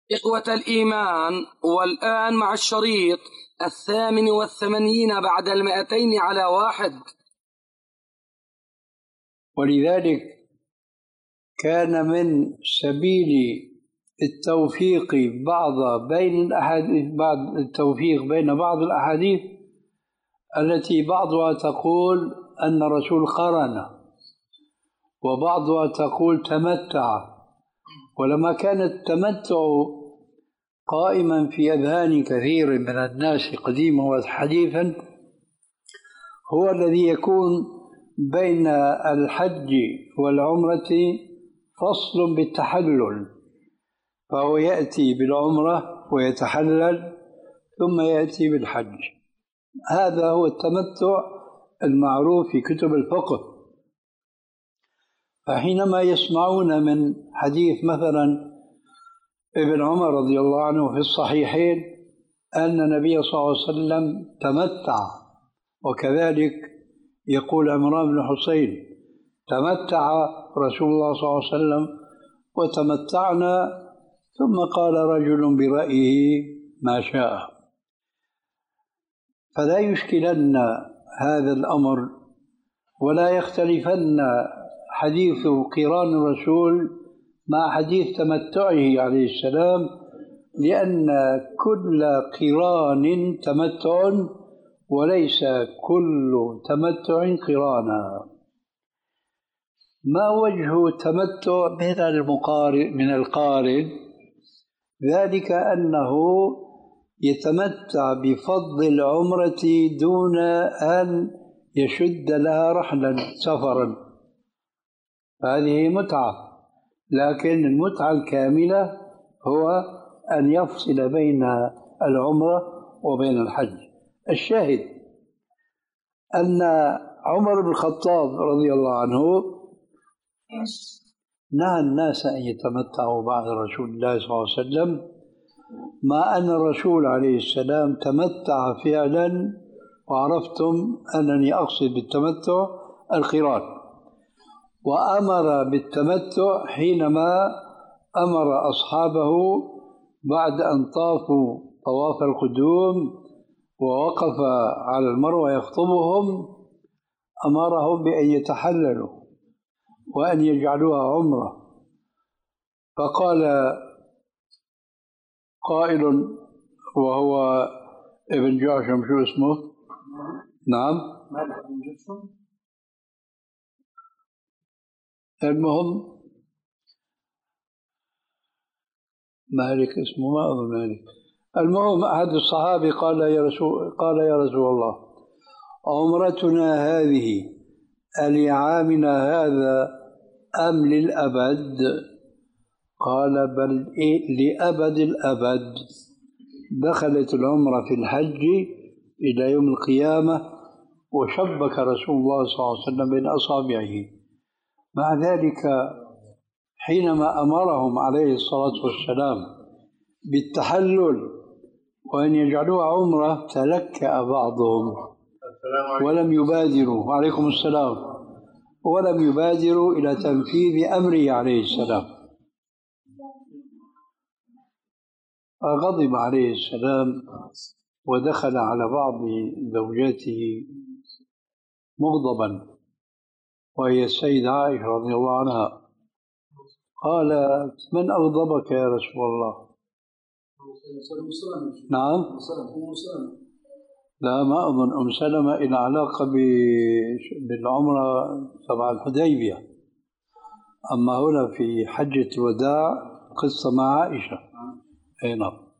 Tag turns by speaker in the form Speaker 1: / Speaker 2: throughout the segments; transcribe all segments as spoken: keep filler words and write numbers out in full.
Speaker 1: إخوة الإيمان، والآن مع الشريط الثامن والثمانين بعد المائتين على واحد.
Speaker 2: ولذلك كان من سبيل التوفيق بعض بين الأحاديث بعض التوفيق بين بعض الأحاديث التي بعضها تقول أن الرسول قرن وبعضها تقول تمتع. ولما كان التمتع قائما في أذهان كثير من الناس قديما وحديثا، هو الذي يكون بين الحج والعمرة فصل بالتحلل، فهو يأتي بالعمرة ويتحلل ثم يأتي بالحج. هذا هو التمتع المعروف في كتب الفقه. فحينما يسمعون من حديث مثلا ابن عمر رضي الله عنه في الصحيحين أن النبي صلى الله عليه وسلم تمتع، وكذلك يقول عمران بن حسين تمتع رسول الله صلى الله عليه وسلم وتمتعنا، ثم قال رجل برأيه ما شاء. فلا يشكلن هذا الأمر ولا يختلفن حديث قران الرسول مع حديث تمتعه عليه السلام، لأن كل قران تمتع وليس كل تمتع قرانا. ما وجه التمتع من المقارن من القارن؟ ذلك أنه يتمتع بفضل العمرة دون أن يشد لها رحلا سفرا، هذه متعة. لكن المتعة الكاملة هو أن يفصل بين العمرة وبين الحج. الشاهد أن عمر بن الخطاب رضي الله عنه نهى الناس أن يتمتعوا بعد رسول الله صلى الله عليه وسلم، مع أن الرسول عليه السلام تمتع فعلا، وعرفتم أنني أقصد بالتمتع القران، وأمر بالتمتع حينما أمر أصحابه بعد أن طافوا طواف القدوم ووقف على المروة يخطبهم، أمرهم بأن يتحللوا وأن يجعلوها عمرة. فقال قائل وهو ابن جعشم، شو اسمه؟ نعم
Speaker 3: مالك بن جعشم.
Speaker 2: المهم مالك اسمه، ما أظن مالك. المهم أحد الصحابة قال يا رسول قال يا رسول الله عمرتنا هذه ألعامنا هذا أم للأبد؟ قال بل إيه لأبد الأبد. دخلت العمرة في الحج إلى يوم القيامة، وشبك رسول الله صلى الله عليه وسلم بين أصابعه. مع ذلك حينما أمرهم عليه الصلاة والسلام بالتحلل وأن يجعلوها عمرة تلكأ بعضهم ولم يبادروا، وعليكم السلام، ولم يبادروا إلى تنفيذ أمره عليه السلام. فغضب عليه السلام ودخل على بعض زوجاته مغضبا، وهي السيدة عائشة رضي الله عنها. قال من أغضبك يا رسول الله؟ نعم لا، ما أظن أم سلمة إلى علاقة بالعمرة تبع الحديبية، أما هنا في حجة الوداع قصة مع عائشة. أي نعم.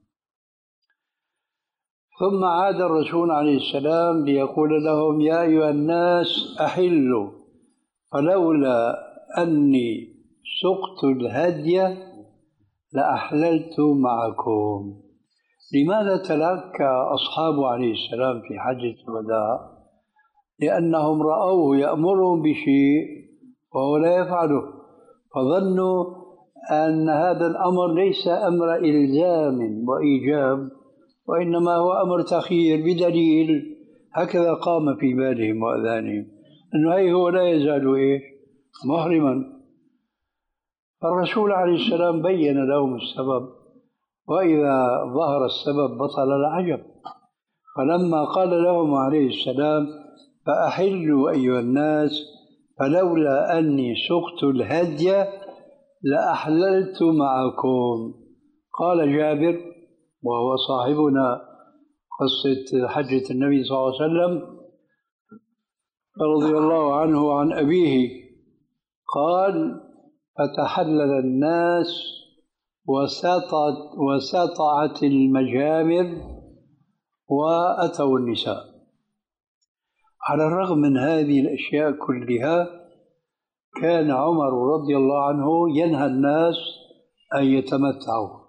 Speaker 2: ثم عاد الرسول عليه السلام ليقول لهم يا أيها الناس أحلوا، فلولا أني سقت الهدي لأحللت معكم. لماذا تلكى أصحابه عليه السلام في حجة الوداع؟ لأنهم رأوه يأمرهم بشيء وهو لا يفعله، فظنوا أن هذا الأمر ليس أمر إلزام وإيجاب، وإنما هو أمر تخيير بدليل. هكذا قام في بالهم وأذانهم أنه هي هو لا يزال إيش محرما. فالرسول عليه السلام بين لهم السبب وإذا ظهر السبب بطل العجب. فلما قال لهم عليه السلام فأحلوا أيها الناس فلولا أني سقت الهدي لأحللت معكم. قال جابر وهو صاحبنا قصة حجة النبي صلى الله عليه وسلم رضي الله عنه وعن أبيه، قال فتحلل الناس وسطت, وسطعت المجامر وأتوا النساء. على الرغم من هذه الأشياء كلها كان عمر رضي الله عنه ينهى الناس أن يتمتعوا.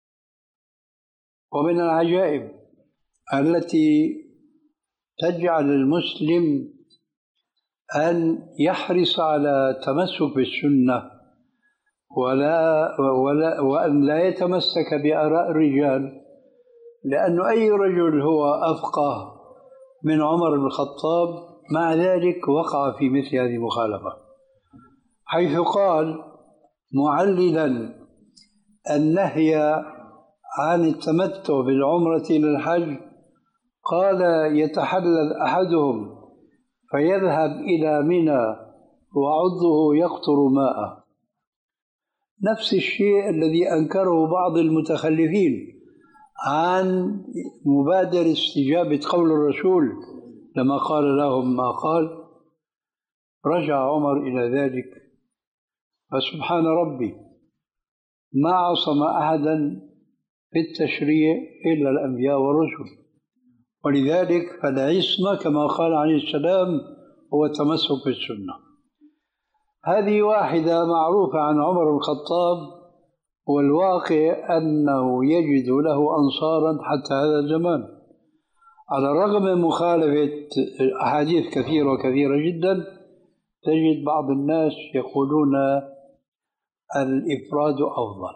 Speaker 2: ومن العجائب التي تجعل المسلم أن يحرص على تمسك بالسنة ولا, ولا وأن لا يتمسك بآراء الرجال، لأن أي رجل هو أفقه من عمر بن الخطاب مع ذلك وقع في مثل هذه المخالفة، حيث قال معللا النهي عن التمتع بالعمرة للحج، قال يتحلل أحدهم فيذهب إلى منى وعضه يقطر ماء. نفس الشيء الذي أنكره بعض المتخلفين عن مبادرة استجابة قول الرسول لما قال لهم ما قال. رجع عمر إلى ذلك، فسبحان ربي ما عصم أحدا في التشريع إلا الأنبياء والرسل، ولذلك فالعصمة كما قال عليه السلام هو التمسك بالسنة. هذه واحدة معروفة عن عمر بن الخطاب، والواقع أنه يجد له أنصارا حتى هذا الزمان، على الرغم من مخالفة أحاديث كثيرة وكثيرة جدا. تجد بعض الناس يقولون الإفراد أفضل،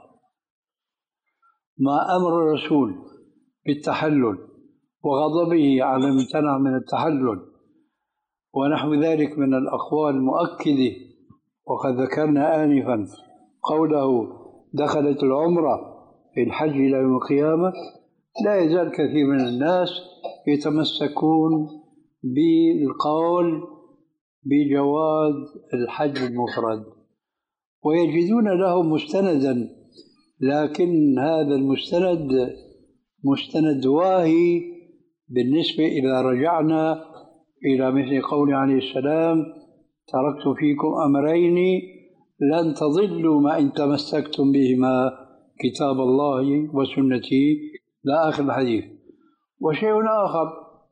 Speaker 2: ما أمر الرسول بالتحلل وغضبه على من امتنع من التحلل ونحو ذلك من الأقوال المؤكدة. وقد ذكرنا آنفا قوله دخلت العمرة في الحج إلى يوم القيامة. لا يزال كثير من الناس يتمسكون بالقول بجواز الحج المفرد ويجدون له مستندا، لكن هذا المستند مستند واهي بالنسبة إذا رجعنا إلى مثل قول عليه السلام تركت فيكم أمرين لن تضلوا ما إن تمسكتم بهما كتاب الله وسنتي لا آخر الحديث. وشيء آخر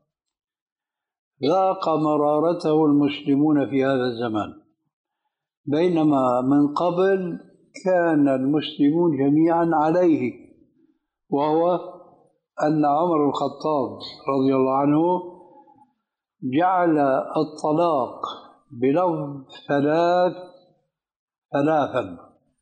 Speaker 2: ذاق مرارته المسلمون في هذا الزمان، بينما من قبل كان المسلمون جميعا عليه، وهو أن عمر بن الخطاب رضي الله عنه جعل الطلاق بلفظ ثلاث ثلاثا.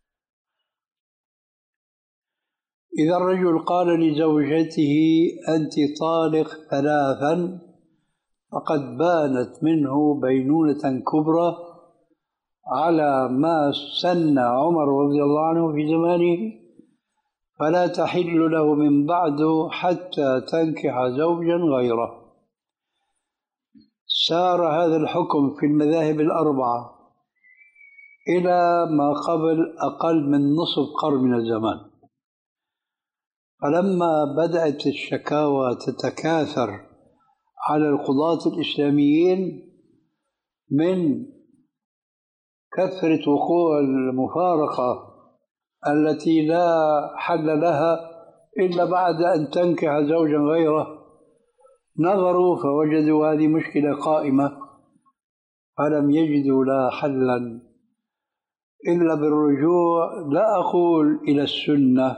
Speaker 2: إذا الرجل قال لزوجته أنت طالق ثلاثا فقد بانت منه بينونة كبرى على ما سن عمر رضي الله عنه في زمانه، فلا تحل له من بعده حتى تنكح زوجا غيره. سار هذا الحكم في المذاهب الأربعة إلى ما قبل أقل من نصف قرن من الزمان. فلما بدأت الشكاوى تتكاثر على القضاة الإسلاميين من كثرة وقوع المفارقة التي لا حل لها إلا بعد أن تنكح زوجا غيره، نظروا فوجدوا هذه مشكلة قائمة، فلم يجدوا لا حلا إلا بالرجوع، لا أقول إلى السنة،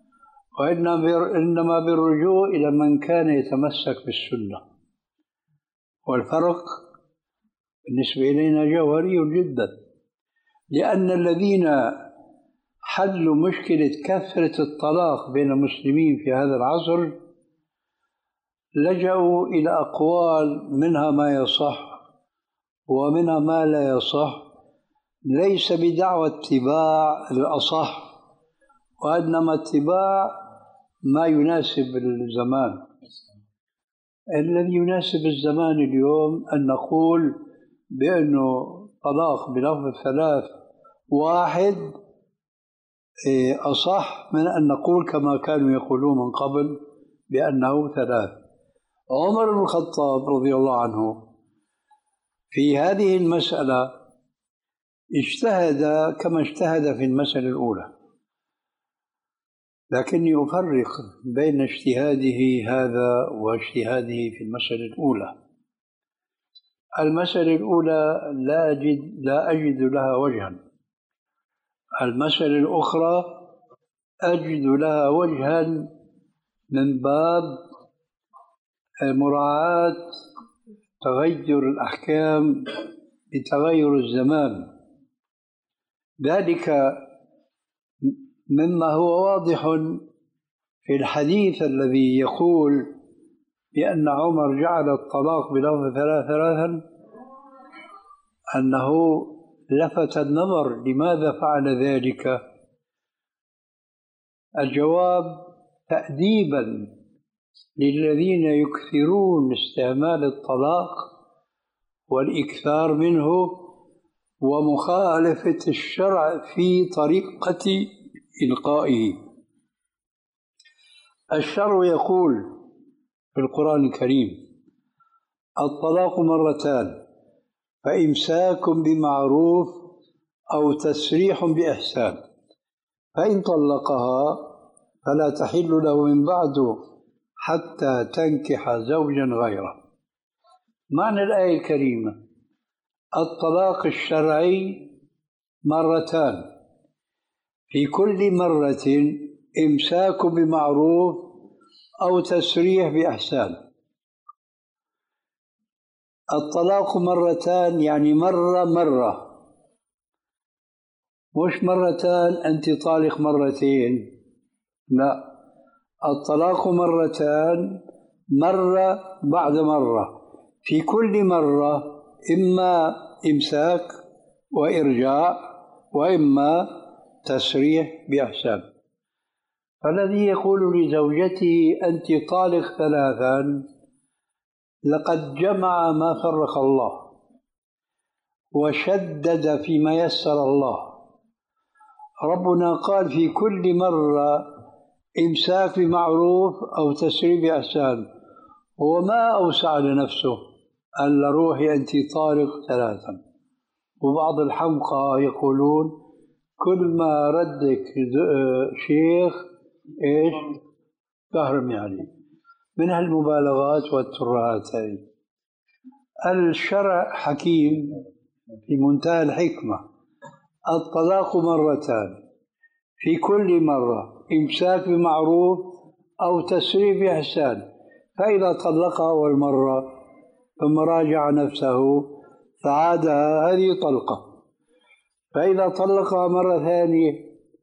Speaker 2: وإنما بالرجوع إلى من كان يتمسك بالسنة. والفرق بالنسبة إلينا جوهري جدا، لأن الذين حلوا مشكلة كثرة الطلاق بين المسلمين في هذا العصر لجأوا إلى أقوال منها ما يصح ومنها ما لا يصح، ليس بدعوى اتباع الأصح، وإنما اتباع ما يناسب الزمان. الذي يناسب الزمان اليوم أن نقول بأنه طلاق بلفظ الثلاث واحد أصح من أن نقول كما كانوا يقولون من قبل بأنه ثلاث. عمر بن الخطاب رضي الله عنه في هذه المسألة اجتهد كما اجتهد في المسألة الأولى، لكني أفرق بين اجتهاده هذا واجتهاده في المسألة الأولى. المسألة الأولى لا أجد, لا أجد لها وجها، المسألة الأخرى أجد لها وجها من باب مراعاة تغير الأحكام بتغير الزمان. ذلك مما هو واضح في الحديث الذي يقول بأن عمر جعل الطلاق بلفظ ثلاث ثلاثا، أنه لفت النظر لماذا فعل ذلك. الجواب تأديبا للذين يكثرون استعمال الطلاق والإكثار منه ومخالفة الشرع في طريقة إلقائه. الشرع يقول في القرآن الكريم: الطلاق مرتان فإمساك بمعروف أو تسريح بإحسان، فإن طلقها فلا تحل له من بعد حتى تنكح زوجا غيره. معنى الآية الكريمة: الطلاق الشرعي مرتان، في كل مرة إمساك بمعروف أو تسريح بإحسان. الطلاق مرتان يعني مرة مرة، مش مرتان أنت طالق مرتين، لا، الطلاق مرتان، مرة بعد مرة، في كل مرة إما إمساك وإرجاع وإما تسريح بإحسان. فالذي يقول لزوجته أنت طالق ثلاثا لقد جمع ما فرق الله وشدد فيما يسر الله. ربنا قال في كل مرة إمساك بمعروف أو تسريح بإحسان، هو ما أوسع لنفسه أن روحي أنت طالق ثلاثا. وبعض الحمقى يقولون كل ما ردك شيخ إيش تهرم عليه، من هالمبالغات والترهات هذه. الشرع حكيم في منتهى الحكمة: الطلاق مرتان، في كل مرة إمساك بمعروف أو تسريح بإحسان، فإذا طلقها أول مرة ثم راجع نفسه فعادها هذه طلقة، فإذا طلقها مرة ثانية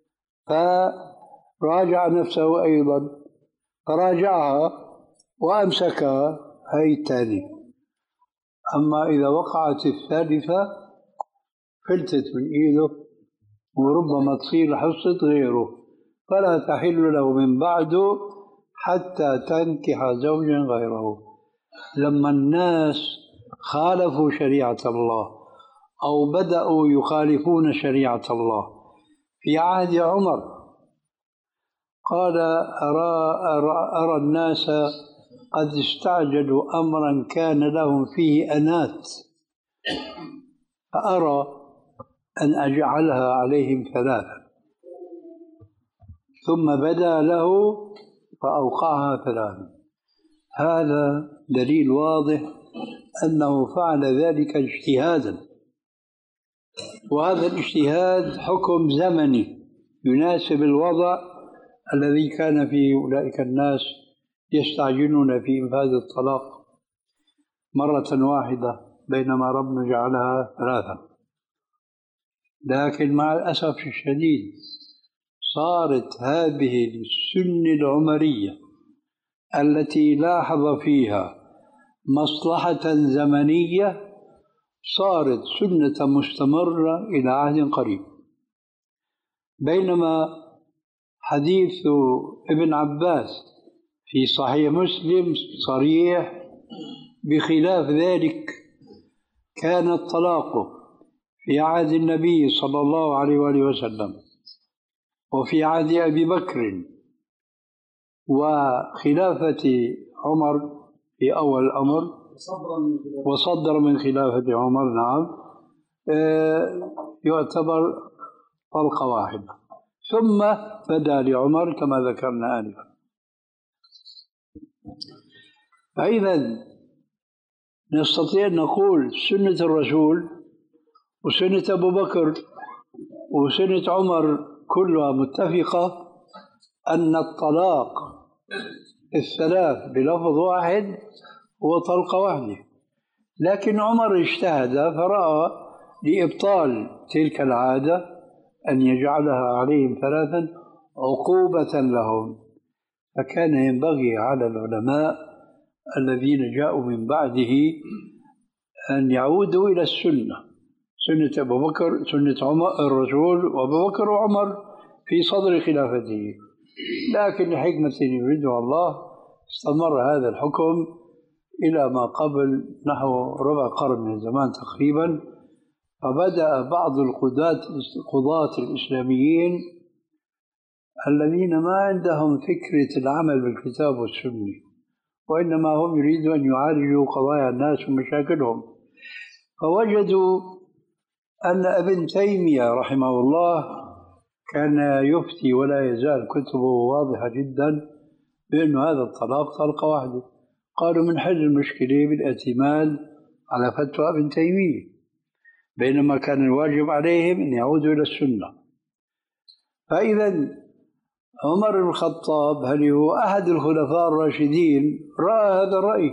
Speaker 2: فراجع نفسه أيضا فراجعها وأمسكها هي الثانية. أما إذا وقعت الثالثة فلتت من إيده وربما تصير حصة غيره، فلا تحل له من بعده حتى تنكح زوجا غيره. لما الناس خالفوا شريعة الله أو بدأوا يخالفون شريعة الله في عهد عمر، قال أرى, أرى, أرى الناس قد استعجلوا أمرا كان لهم فيه أنات، فأرى أن أجعلها عليهم ثلاثة، ثم بدا له فأوقعها ثلاثة. هذا دليل واضح أنه فعل ذلك اجتهادا، وهذا الاجتهاد حكم زمني يناسب الوضع الذي كان فيه أولئك الناس يستعجلون في إنفاذ الطلاق مرة واحدة، بينما ربنا جعلها ثلاثة. لكن مع الأسف الشديد صارت هذه السنة العمرية التي لاحظ فيها مصلحة زمنية صارت سنة مستمرة إلى عهد قريب، بينما حديث ابن عباس في صحيح مسلم صريح بخلاف ذلك. كان الطلاق في عهد النبي صلى الله عليه وآله وسلم وفي عهد أبي بكر وخلافة عمر في أول الأمر، وصدر من خلافة عمر، نعم، يعتبر طلقة واحدة، ثم بدا لعمر كما ذكرنا آنفا. فإذا نستطيع أن نقول سنة الرسول وسنة أبو بكر وسنة عمر كلها متفقة أن الطلاق الثلاث بلفظ واحد هو طلقة واحدة، لكن عمر اجتهد فرأى لإبطال تلك العادة أن يجعلها عليهم ثلاثا عقوبة لهم، فكان ينبغي على العلماء الذين جاءوا من بعده أن يعودوا إلى السنة، سنة أبو بكر، سنة عمر الرسول وأبو بكر وعمر في صدر خلافته. لكن لحكمة يريدها الله استمر هذا الحكم إلى ما قبل نحو ربع قرن من الزمان تقريبا، فبدأ بعض القضاة القضاة الإسلاميين الذين ما عندهم فكرة العمل بالكتاب والسنة، وإنما هم يريدوا أن يعالجوا قضايا الناس ومشاكلهم، فوجدوا أن ابن تيمية رحمه الله كان يفتي ولا يزال كتبه واضحة جدا بأن هذا الطلاق طلقة واحدة. قالوا من حل المشكلة بالاعتماد على فتوى ابن تيمية، بينما كان الواجب عليهم أن يعودوا إلى السنة. فإذا عمر بن الخطاب هل هو أحد الخلفاء الراشدين رأى هذا الرأي،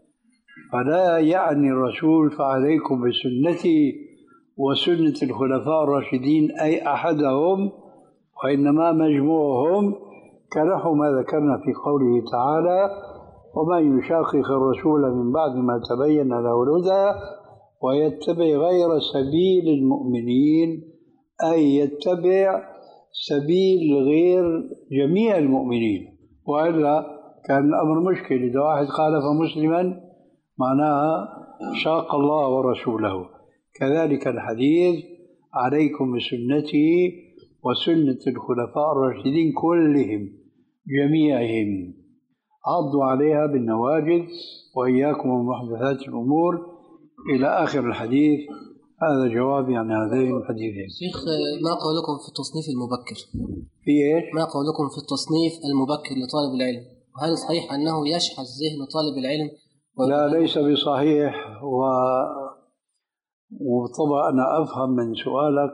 Speaker 2: فلا يعني الرسول فعليكم بسنتي وسنة الخلفاء الراشدين أي أحدهم، وإنما مجموعهم، كنحو ما ذكرنا في قوله تعالى ومن يشاقق الرسول من بعد ما تبين له الهدى ويتبع غير سبيل المؤمنين، أي يتبع سبيل غير جميع المؤمنين، وإلا كان الأمر مشكل. إذا واحد خالف مسلما معناها شاق الله ورسوله. كذلك الحديث عليكم بسنتي وسنة الخلفاء الراشدين كلهم جميعهم، عضوا عليها بالنواجذ وإياكم ومحدثات الأمور إلى آخر الحديث. هذا جوابي عن هذين الحديثين.
Speaker 3: شيخ، ما قولكم في التصنيف المبكر؟
Speaker 2: في إيش؟
Speaker 3: ما قولكم في التصنيف المبكر لطالب العلم؟ هل صحيح أنه يشحذ ذهن طالب العلم؟
Speaker 2: لا، ليس بصحيح. و... وطبعا أنا أفهم من سؤالك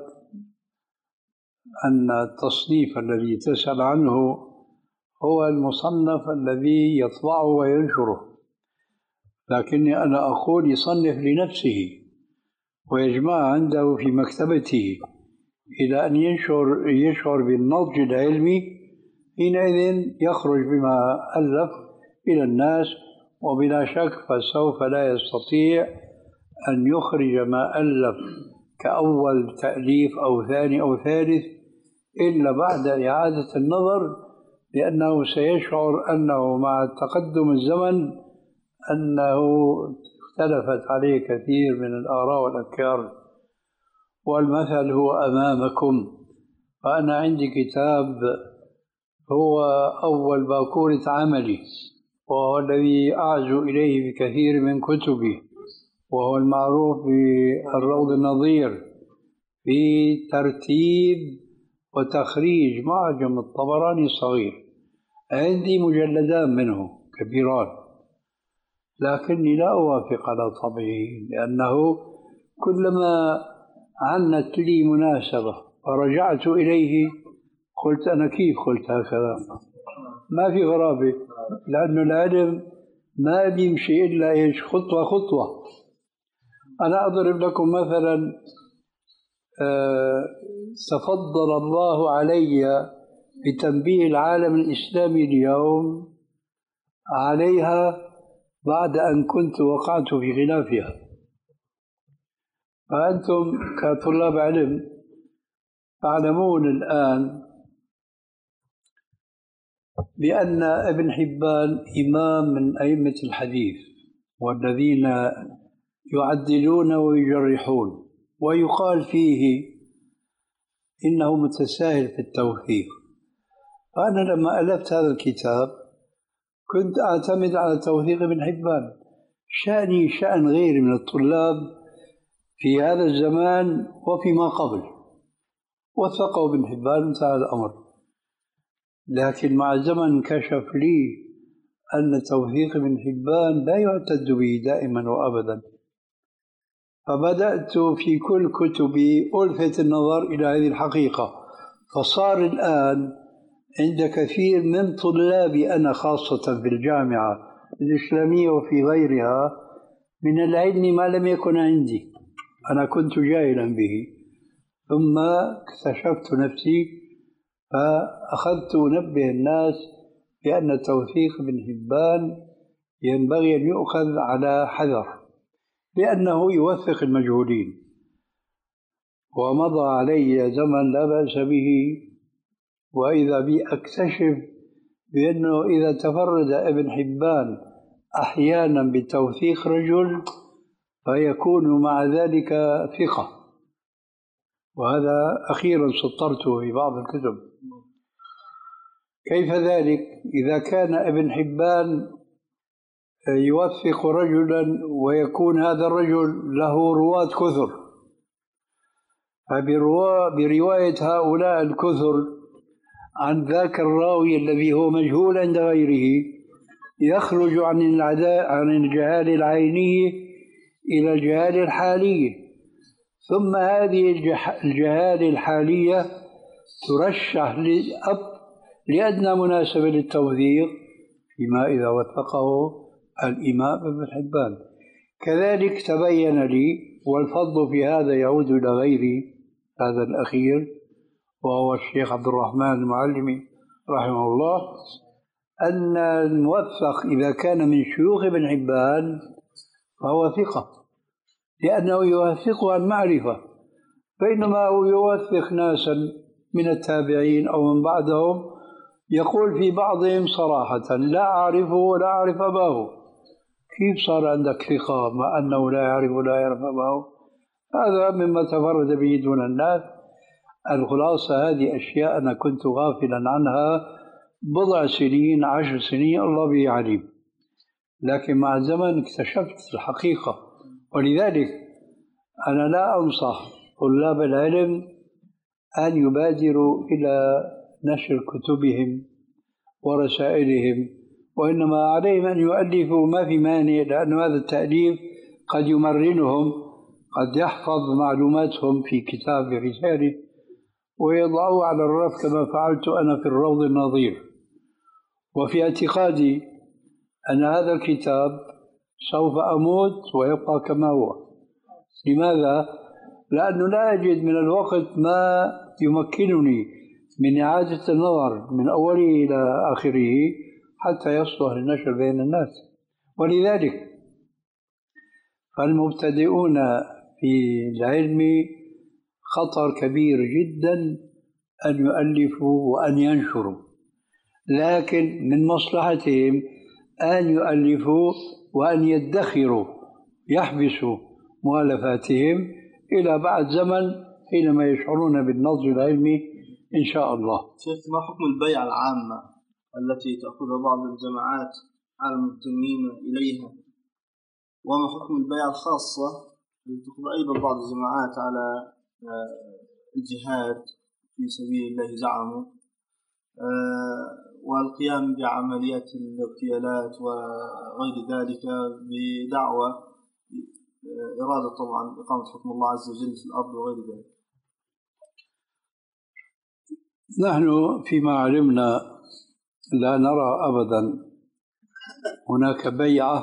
Speaker 2: أن التصنيف الذي تسأل عنه هو المصنف الذي يطبعه وينشره، لكني أنا أقول يصنف لنفسه ويجمع عنده في مكتبته إلى أن ينشر يشعر بالنضج العلمي، حينئذ يخرج بما ألف إلى الناس، وبلا شك فسوف لا يستطيع أن يخرج ما ألف كأول تأليف أو ثاني أو ثالث إلا بعد إعادة النظر، لأنه سيشعر أنه مع تقدم الزمن أنه اختلفت عليه كثير من الآراء والأفكار. والمثل هو أمامكم. فأنا عندي كتاب هو أول باكورة عملي، وهو الذي أعزو إليه بكثير من كتبي، وهو المعروف بالروض النظير في ترتيب وتخريج معجم الطبراني الصغير. عندي مجلدان منه كبيران، لكني لا أوافق على طبعه، لأنه كلما عنت لي مناسبة فرجعت إليه قلت أنا كيف قلت هكذا؟ ما في غرابة، لأنه العلم ما بيمشي إلا إيش خطوة خطوة. أنا أضرب لكم مثلا، أه تفضل الله علي بتنبيه العالم الإسلامي اليوم عليها بعد أن كنت وقعت في خلافها. فأنتم كطلاب علم تعلمون الآن بأن ابن حبان إمام من أئمة الحديث والذين يعدلون ويجرحون، ويقال فيه إنه متساهل في التوثيق. فأنا لما ألفت هذا الكتاب كنت أعتمد على توثيق ابن حبان. شأني شأن غيري من الطلاب في هذا الزمان وفيما قبل، وثقوا ابن حبان، انتهى الأمر. لكن مع الزمن انكشف لي أن توثيق ابن حبان لا يعتد به دائما وأبدا، فبدأت في كل كتبي ألفت النظر إلى هذه الحقيقة. فصار الآن عند كثير من طلابي أنا خاصة في الجامعة الإسلامية وفي غيرها من العلم ما لم يكن عندي، أنا كنت جاهلا به، ثم اكتشفت نفسي فأخذت أنبه الناس بأن توثيق ابن حبان ينبغي أن يؤخذ على حذر، لأنه يوثق المجهولين. ومضى علي زمن لا بأس به، وإذا بي أكتشف بأنه إذا تفرد ابن حبان أحيانا بتوثيق رجل فيكون مع ذلك ثقة، وهذا أخيرا سطرته في بعض الكتب. كيف ذلك؟ إذا كان ابن حبان يوثق رجلا ويكون هذا الرجل له رواة كثر، فبرواية هؤلاء الكثر عن ذاك الراوي الذي هو مجهول عند غيره يخرج عن العداء عن الجهال العينية إلى الجهال الحالية، ثم هذه الجهال الحالية ترشح لأب لأدنى مناسبة للتوثيق فيما إذا وثقه الإمام ابن حبان. كذلك تبين لي، والفضل في هذا يعود إلى غيري هذا الأخير وهو الشيخ عبد الرحمن المعلمي رحمه الله، أن الموثق إذا كان من شيوخ ابن حبان فهو ثقة، لأنه يوثق عن معرفة، بينما هو يوثق ناسا من التابعين أو من بعدهم يقول في بعضهم صراحة لا أعرفه ولا أعرف أباه. كيف صار عندك ثقة مع أنه لا يعرف ولا يعرف أباه؟ هذا مما تفرد به دون الناس. الخلاصة هذه أشياء أنا كنت غافلا عنها بضع سنين عشر سنين الله به عليم، لكن مع الزمن اكتشفت الحقيقة. ولذلك أنا لا أنصح طلاب العلم أن يبادروا إلى نشر كتبهم ورسائلهم، وإنما عليهم أن يؤلفوا ما في مانع، لأن هذا التأليف قد يمرنهم، قد يحفظ معلوماتهم في كتاب رسالة ويضعوه على الرف كما فعلت أنا في الروض النظير. وفي اعتقادي أن هذا الكتاب سوف أموت ويبقى كما هو. لماذا؟ لأنه لا أجد من الوقت ما يمكنني من إعادة النظر من أوله إلى آخره حتى يصلح للنشر بين الناس. ولذلك فالمبتدئون في العلم خطر كبير جدا أن يؤلفوا وأن ينشروا، لكن من مصلحتهم أن يؤلفوا وأن يدخروا، يحبسوا مؤلفاتهم إلى بعد زمن حينما يشعرون بالنضج العلمي إن شاء الله.
Speaker 4: شيخ، ما حكم البيعة العامة التي تأخذها بعض الجماعات على المنتمين إليها، وما حكم البيعة الخاصة التي تأخذ أيضا بعض الجماعات على الجهاد في سبيل الله زعموا، والقيام بعمليات الاغتيالات وغير ذلك بدعوة إرادة طبعا إقامة حكم الله عز وجل في الأرض وغير ذلك؟
Speaker 2: نحن فيما علمنا لا نرى أبدا هناك بيعة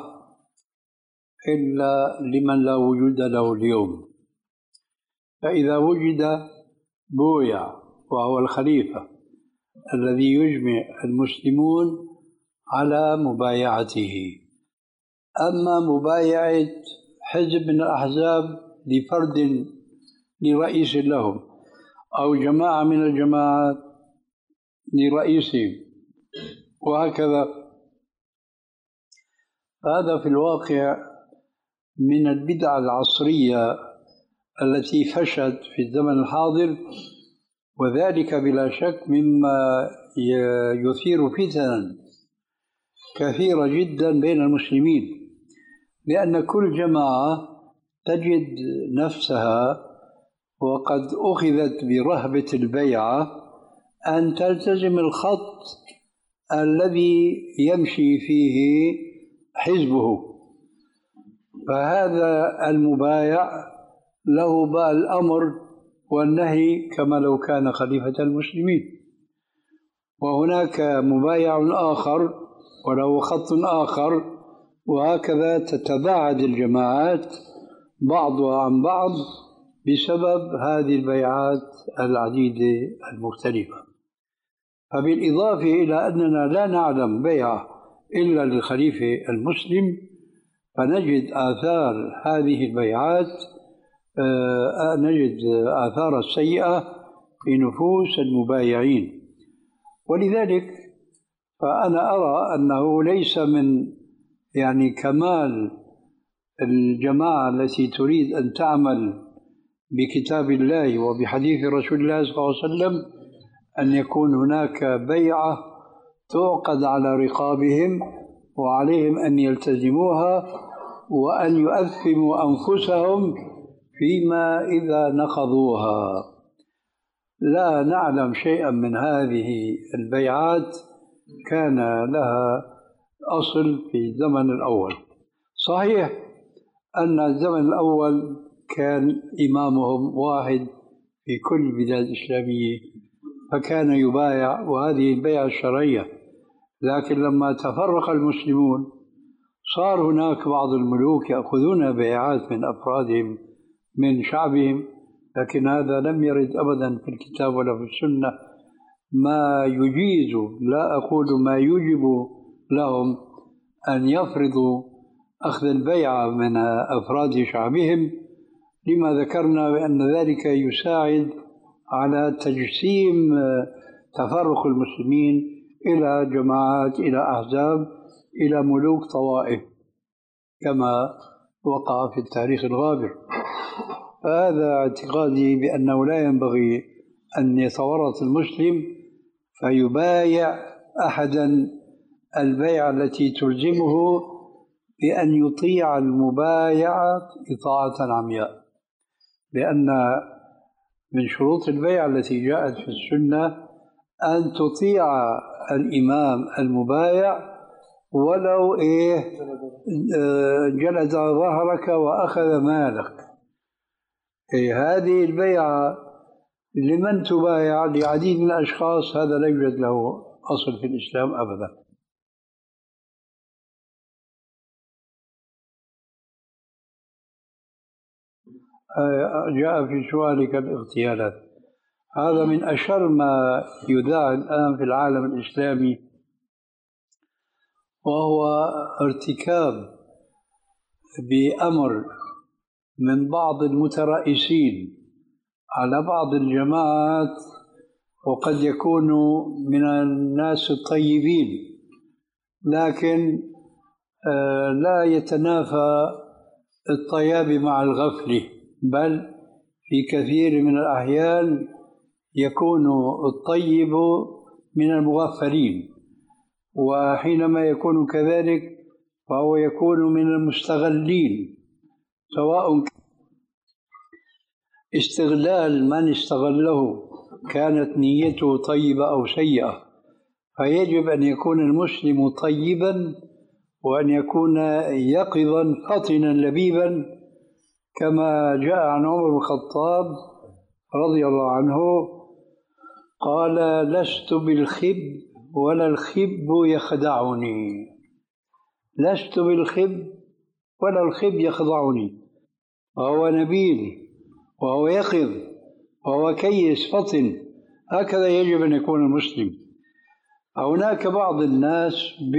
Speaker 2: إلا لمن لا وجود له اليوم، فإذا وجد بويع وهو الخليفة الذي يجمع المسلمون على مبايعته. أما مبايعة حزب من الأحزاب لفرد لرئيس لهم أو جماعة من الجماعات لرئيسهم، وهكذا. هذا في الواقع من البدع العصرية التي فشت في الزمن الحاضر، وذلك بلا شك مما يثير فتنا كثيرة جدا بين المسلمين، لأن كل جماعة تجد نفسها وقد أخذت برهبة البيعة أن تلتزم الخط الذي يمشي فيه حزبه، فهذا المبايع له بقى الأمر والنهي كما لو كان خليفة المسلمين، وهناك مبايع آخر وله خط آخر، وهكذا تتباعد الجماعات بعضها عن بعض بسبب هذه البيعات العديدة المختلفة. فبالإضافة إلى أننا لا نعلم بيعة إلا للخليفة المسلم، فنجد آثار هذه البيعات آه نجد آثار السيئة في نفوس المبايعين. ولذلك فأنا أرى أنه ليس من يعني كمال الجماعة التي تريد أن تعمل بكتاب الله وبحديث رسول الله صلى الله عليه وسلم أن يكون هناك بيعة تعقد على رقابهم وعليهم أن يلتزموها وأن يؤثموا أنفسهم فيما إذا نقضوها. لا نعلم شيئا من هذه البيعات كان لها أصل في الزمن الأول. صحيح أن الزمن الأول كان إمامهم واحد في كل البلاد الإسلامية فكان يبايع، وهذه البيعة الشرعية، لكن لما تفرق المسلمون صار هناك بعض الملوك يأخذون بيعات من أفرادهم من شعبهم، لكن هذا لم يرد أبدا في الكتاب ولا في السنة ما يجيز، لا أقول ما يجب لهم أن يفرضوا أخذ البيعة من أفراد شعبهم، لما ذكرنا بأن ذلك يساعد على تجسيم تفرق المسلمين إلى جماعات، إلى أحزاب، إلى ملوك طوائف كما وقع في التاريخ الغابر. فهذا اعتقادي بأنه لا ينبغي أن يتورط المسلم فيبايع أحدا البيعة التي تلزمه بأن يطيع المبايعة إطاعة عمياء، لأن من شروط البيعة التي جاءت في السنة أن تطيع الإمام المبايع ولو إيه جلد ظهرك وأخذ مالك. إيه هذه البيعة لمن تبايع؟ لعديد من الأشخاص، هذا لا يوجد له أصل في الإسلام أبدا. جاء في سؤالك الاغتيالات، هذا من أشر ما يذاع الآن في العالم الإسلامي، وهو ارتكاب بأمر من بعض المترأسين على بعض الجماعات، وقد يكونوا من الناس الطيبين، لكن لا يتنافى الطياب مع الغفلة، بل في كثير من الأحيان يكون الطيب من المغفلين، وحينما يكون كذلك فهو يكون من المستغلين، سواء استغلال من استغله كانت نيته طيبة أو سيئة. فيجب أن يكون المسلم طيبا وأن يكون يقظا فطنا لبيبا، كما جاء عن عمر بن الخطاب رضي الله عنه قال: لست بالخب ولا الخب يخدعني، لست بالخب ولا الخب يخدعني. وهو نبيل وهو يقظ وهو كيس فطن، هكذا يجب أن يكون المسلم. هناك بعض الناس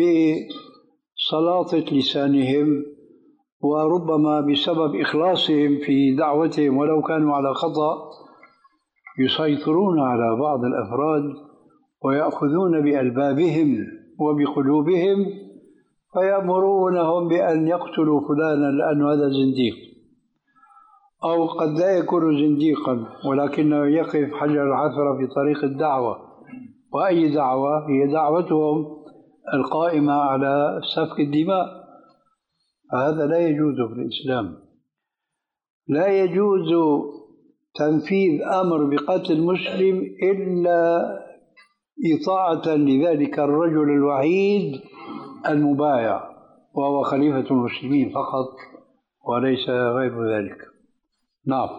Speaker 2: بسلاطة لسانهم وربما بسبب إخلاصهم في دعوتهم ولو كانوا على خطأ يسيطرون على بعض الأفراد ويأخذون بألبابهم وبقلوبهم فيأمرونهم بأن يقتلوا فلانا لأن هذا زنديق، أو قد لا يكون زنديقا ولكنه يقف حجر العثرة في طريق الدعوة. وأي دعوة؟ هي دعوتهم القائمة على سفك الدماء. هذا لا يجوز في الإسلام. لا يجوز تنفيذ أمر بقتل مسلم إلا إطاعة لذلك الرجل الوحيد المبايع، وهو خليفة المسلمين فقط وليس غير ذلك. نعم.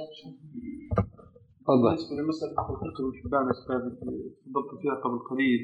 Speaker 2: تفضل.
Speaker 5: بالنسبة لمسألة القتل والحبان تفضلت فيها قبل قليل،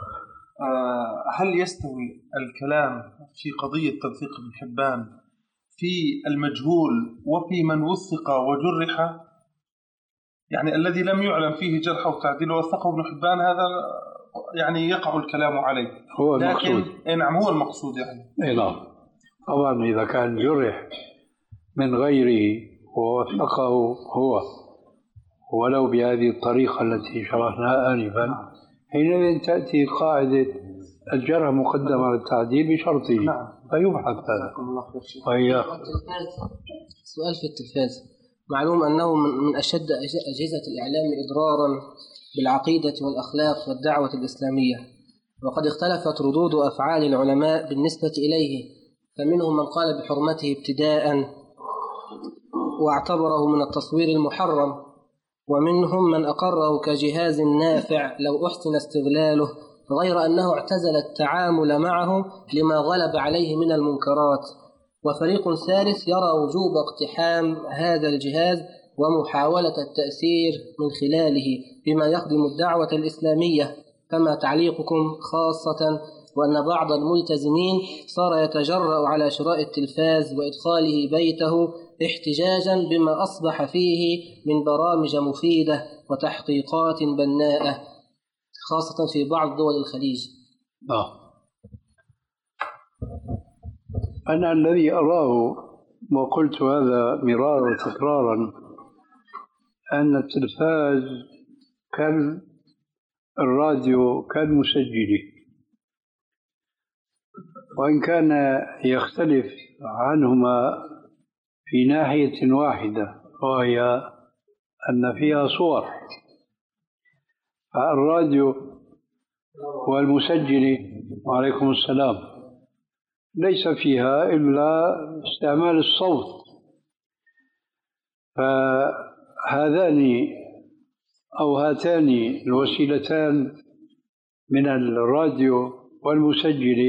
Speaker 5: هل يستوي الكلام في قضية تلفيق ابن حبان في المجهول وفي من وثق وجرح؟ يعني الذي لم يعلم فيه جرح وتعديل ووثقه ابن حبان هذا يعني يقع الكلام عليه،
Speaker 2: هو
Speaker 5: لكن
Speaker 2: المقصود.
Speaker 5: نعم هو المقصود يعني.
Speaker 2: نعم طبعا إذا كان جرح من غيره ووثقه هو ولو بهذه الطريقة التي شرحناها آنفا، حينئذ تأتي قاعدة الجرح مقدم على التعديل بشرطه.
Speaker 5: نعم.
Speaker 2: فيبحث هذا. وهي
Speaker 3: سؤال في التلفاز. معلوم أنه من أشد أجهزة الإعلام إضرارا بالعقيدة والأخلاق والدعوة الإسلامية، وقد اختلفت ردود أفعال العلماء بالنسبة إليه، فمنهم من قال بحرمته ابتداء واعتبره من التصوير المحرم، ومنهم من أقره كجهاز نافع لو أحسن استغلاله، غير أنه اعتزل التعامل معه لما غلب عليه من المنكرات. وفريق ثالث يرى وجوب اقتحام هذا الجهاز ومحاولة التأثير من خلاله بما يخدم الدعوة الإسلامية. فما تعليقكم، خاصة وأن بعض الملتزمين صار يتجرأ على شراء التلفاز وإدخاله بيته احتجاجا بما أصبح فيه من برامج مفيدة وتحقيقات بناءة، خاصة في بعض دول الخليج؟
Speaker 2: آه. أنا الذي أراه وقلت هذا مرارا وتكرارا أن التلفاز كالراديو كالمسجل، وإن كان يختلف عنهما في ناحية واحدة وهي أن فيها صور. الراديو والمسجل وعليكم السلام ليس فيها إلا استعمال الصوت، فهذان أو هاتان الوسيلتان من الراديو والمسجل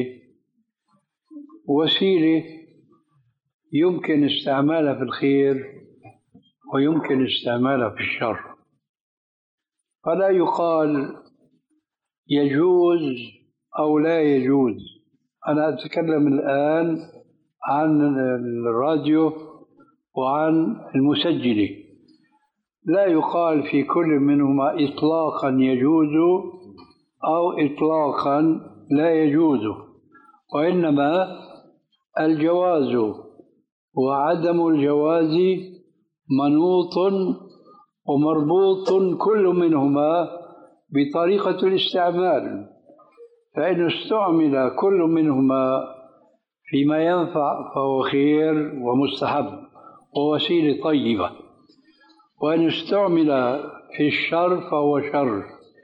Speaker 2: وسيلة يمكن استعمالها في الخير ويمكن استعمالها في الشر، فلا يقال يجوز أو لا يجوز. أنا أتكلم الآن عن الراديو وعن المسجل. لا يقال في كل منهما إطلاقا يجوز أو إطلاقا لا يجوز، وإنما الجواز وعدم الجواز منوط ومربوط كل منهما بطريقة الاستعمال. فإن استعمل كل منهما فيما ينفع فهو خير ومستحب ووسيلة طيبة، وإن استعمل في الشر فهو شر،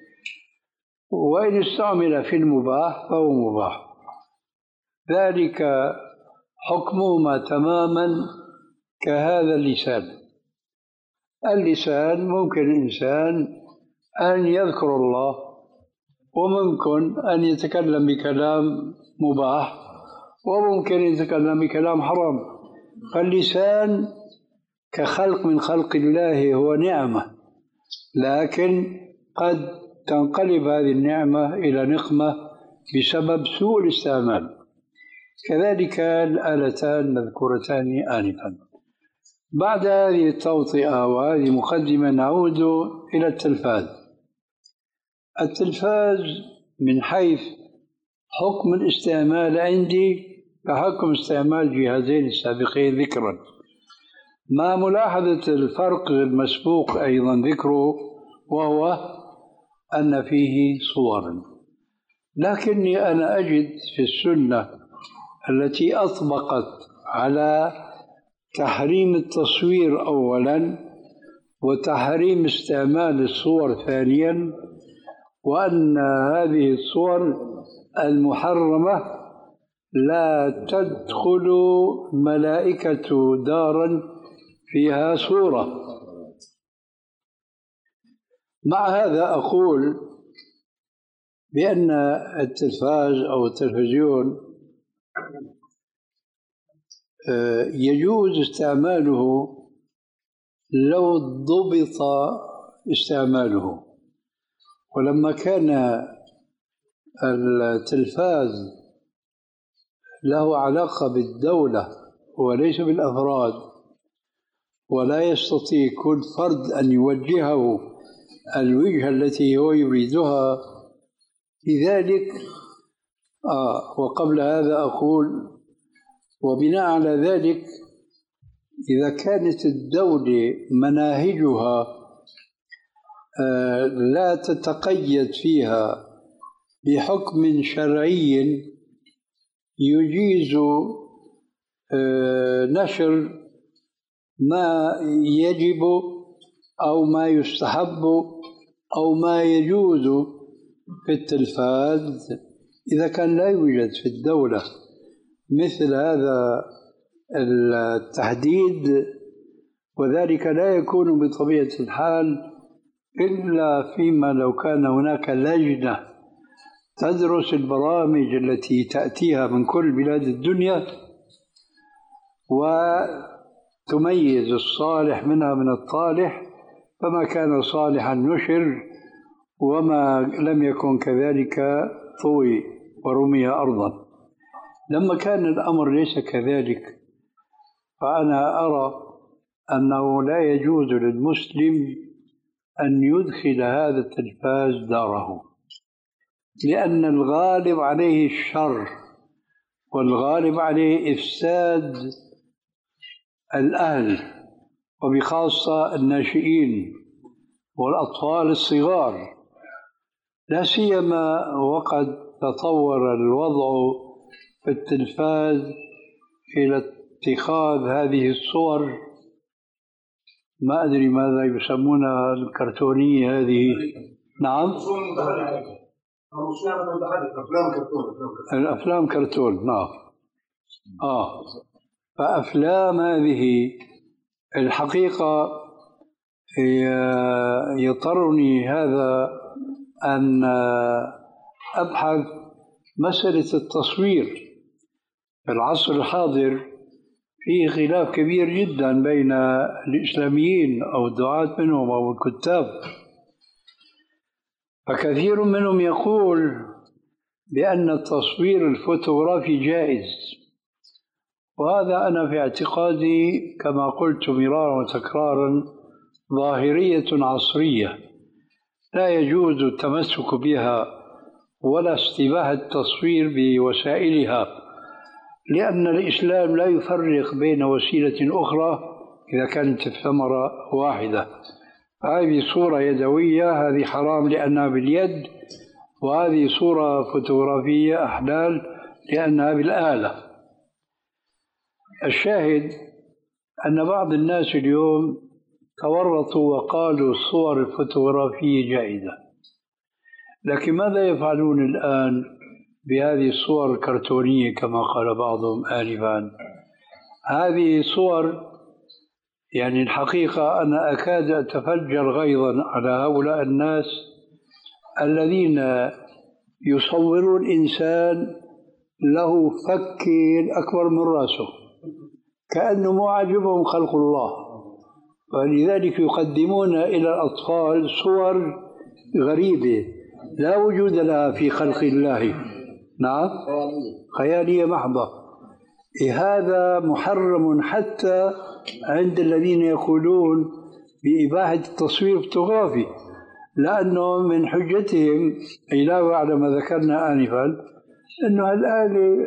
Speaker 2: وإن استعمل في المباح فهو مباح. ذلك حكمهما تماما كهذا اللسان. اللسان ممكن الإنسان أن يذكر الله وممكن أن يتكلم بكلام مباح وممكن يتكلم بكلام حرام. فاللسان كخلق من خلق الله هو نعمة، لكن قد تنقلب هذه النعمة إلى نقمة بسبب سوء الاستعمال. كذلك الآلتان المذكورتان آنفا. بعد هذه التوطئة وهذه مقدمة نعود إلى التلفاز. التلفاز من حيث حكم الاستعمال عندي كحكم استعمال الجهازين السابقين ذكرا، مع ملاحظة الفرق المسبوق أيضا ذكره، وهو أن فيه صور. لكني أنا أجد في السنة التي أطبقت على تحريم التصوير أولا وتحريم استعمال الصور ثانيا، وأن هذه الصور المحرمة لا تدخل ملائكة دارا فيها صورة. مع هذا أقول بأن التلفاز أو التلفزيون يجوز استعماله لو ضبط استعماله. ولما كان التلفاز له علاقة بالدولة وليس بالأفراد، ولا يستطيع كل فرد أن يوجهه الوجهة التي هو يريدها، لذلك آه وقبل هذا أقول وبناء على ذلك إذا كانت الدولة مناهجها آه لا تتقيد فيها بحكم شرعي يجيز آه نشر ما يجب أو ما يستحب أو ما يجوز في التلفاز، إذا كان لا يوجد في الدولة مثل هذا التحديد، وذلك لا يكون بطبيعة الحال إلا فيما لو كان هناك لجنة تدرس البرامج التي تأتيها من كل بلاد الدنيا وتميز الصالح منها من الطالح، فما كان صالحا نشر وما لم يكن كذلك طوي ورمي أرضا. لما كان الأمر ليس كذلك فأنا أرى أنه لا يجوز للمسلم أن يدخل هذا التلفاز داره، لأن الغالب عليه الشر والغالب عليه إفساد الأهل وبخاصة الناشئين والأطفال الصغار، لا سيما وقد تطور الوضع في التلفاز إلى اتخاذ هذه الصور، ما أدري ماذا يسمونها، الكرتونية هذه. نعم، الأفلام كرتون. نعم. آه فأفلام هذه الحقيقة يضطرني هذا أن أبحث مسألة التصوير في العصر الحاضر. فيه خلاف كبير جدا بين الإسلاميين أو الدعاة منهم أو الكتاب، فكثير منهم يقول بأن التصوير الفوتوغرافي جائز، وهذا أنا في اعتقادي كما قلت مرارا وتكرارا ظاهرية عصرية لا يجوز التمسك بها ولا استباحة التصوير بوسائلها، لأن الإسلام لا يفرق بين وسيلة أخرى إذا كانت الثمرة واحدة. هذه صورة يدوية هذه حرام لأنها باليد، وهذه صورة فوتوغرافية أحلال لأنها بالآلة. الشاهد أن بعض الناس اليوم تورطوا وقالوا الصور الفوتوغرافية جائزة، لكن ماذا يفعلون الآن بهذه الصور الكرتونية كما قال بعضهم آنفا؟ هذه صور يعني الحقيقة أنا أكاد أتفجر غيظا على هؤلاء الناس الذين يصورون إنسان له فك أكبر من رأسه كأنه مو عاجبهم خلق الله، ولذلك يقدمون إلى الأطفال صور غريبة لا وجود لها في خلق الله. نعم، خيالية محضة. هذا محرم حتى عند الذين يقولون بإباحة التصوير الفوتوغرافي، لأنه من حجتهم علاوة على ما ذكرنا آنفا أنه الآلة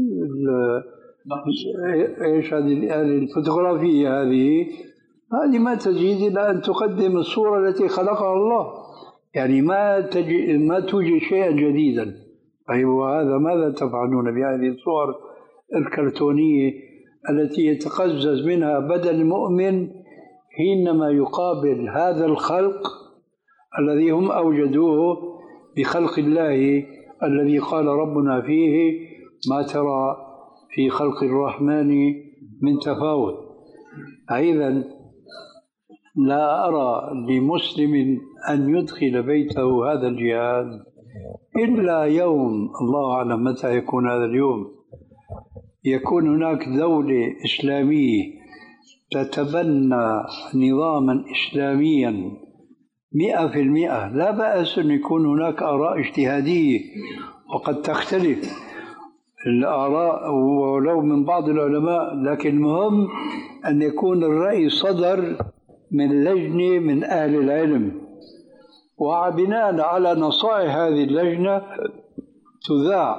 Speaker 2: إيش هذه الآلة الفوتوغرافية هذه هذه ما تزيد إلا أن تقدم الصورة التي خلقها الله، يعني ما تجي ما توجد شيئا جديدا، طيب وهذا ماذا تفعلون بهذه الصور الكرتونية التي يتقزز منها بدن المؤمن حينما يقابل هذا الخلق الذي هم أوجدوه بخلق الله الذي قال ربنا فيه ما ترى في خلق الرحمن من تفاوت. أيضا لا أرى لمسلم أن يدخل بيته هذا الجهاز إلا يوم، الله أعلم متى يكون هذا اليوم، يكون هناك دولة إسلامية تتبنى نظاما إسلاميا مئة في المئة. لا بأس أن يكون هناك آراء اجتهادية وقد تختلف الآراء ولو من بعض العلماء، لكن المهم أن يكون الرأي صدر من لجنة من أهل العلم، وبناء على نصائح هذه اللجنة تذاع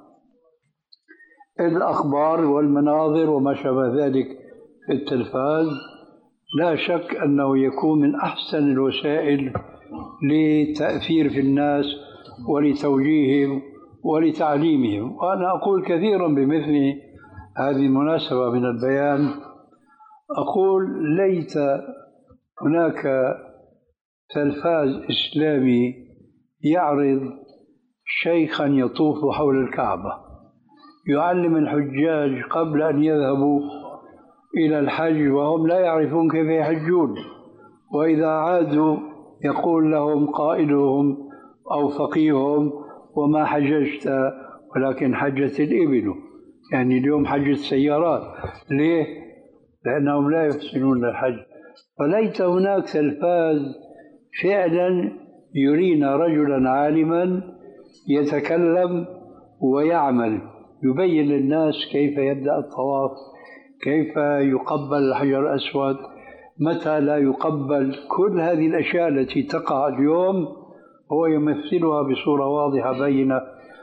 Speaker 2: الأخبار والمناظر وما شابه ذلك في التلفاز. لا شك أنه يكون من أحسن الوسائل لتأثير في الناس ولتوجيههم ولتعليمهم. وأنا أقول كثيرا بمثل هذه المناسبة من البيان، أقول ليت هناك تلفاز إسلامي يعرض شيخا يطوف حول الكعبة يعلم الحجاج قبل أن يذهبوا إلى الحج وهم لا يعرفون كيف يحجون، وإذا عادوا يقول لهم قائلهم أو فقيههم وما حججت ولكن حجت الإبل، يعني اليوم حجت سيارات. ليه؟ لأنهم لا يحسنون الحج. فليت هناك تلفاز فعلا يرينا رجلا عالما يتكلم ويعمل، يبين للناس كيف يبدأ الطواف، كيف يقبل الحجر الأسود، متى لا يقبل. كل هذه الأشياء التي تقع اليوم هو يمثلها بصورة واضحة بينة.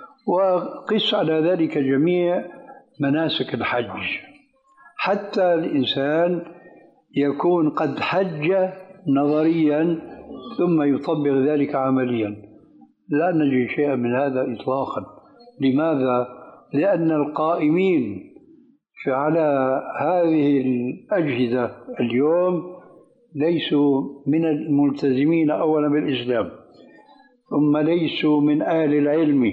Speaker 2: وقس على ذلك جميع مناسك الحج، حتى الإنسان يكون قد حج نظريا ثم يطبق ذلك عمليا. لا نجد شيئا من هذا إطلاقا. لماذا؟ لأن القائمين على هذه الأجهزة اليوم ليسوا من الملتزمين أولا بالإسلام، ثم ليسوا من أهل العلم،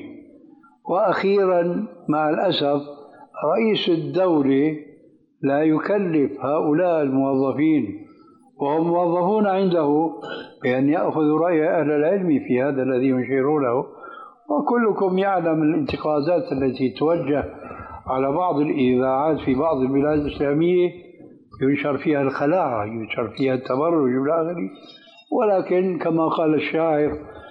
Speaker 2: وأخيرا مع الأسف رئيس الدولة لا يكلف هؤلاء الموظفين وهم موظفون عنده بأن يأخذوا رأي أهل العلم في هذا الذي ينشرونه. وكلكم يعلم الانتقادات التي توجه على بعض الإذاعات في بعض البلاد الإسلامية، ينشر فيها الخلاعة، ينشر فيها التبرج والآخر. ولكن كما قال الشاعر: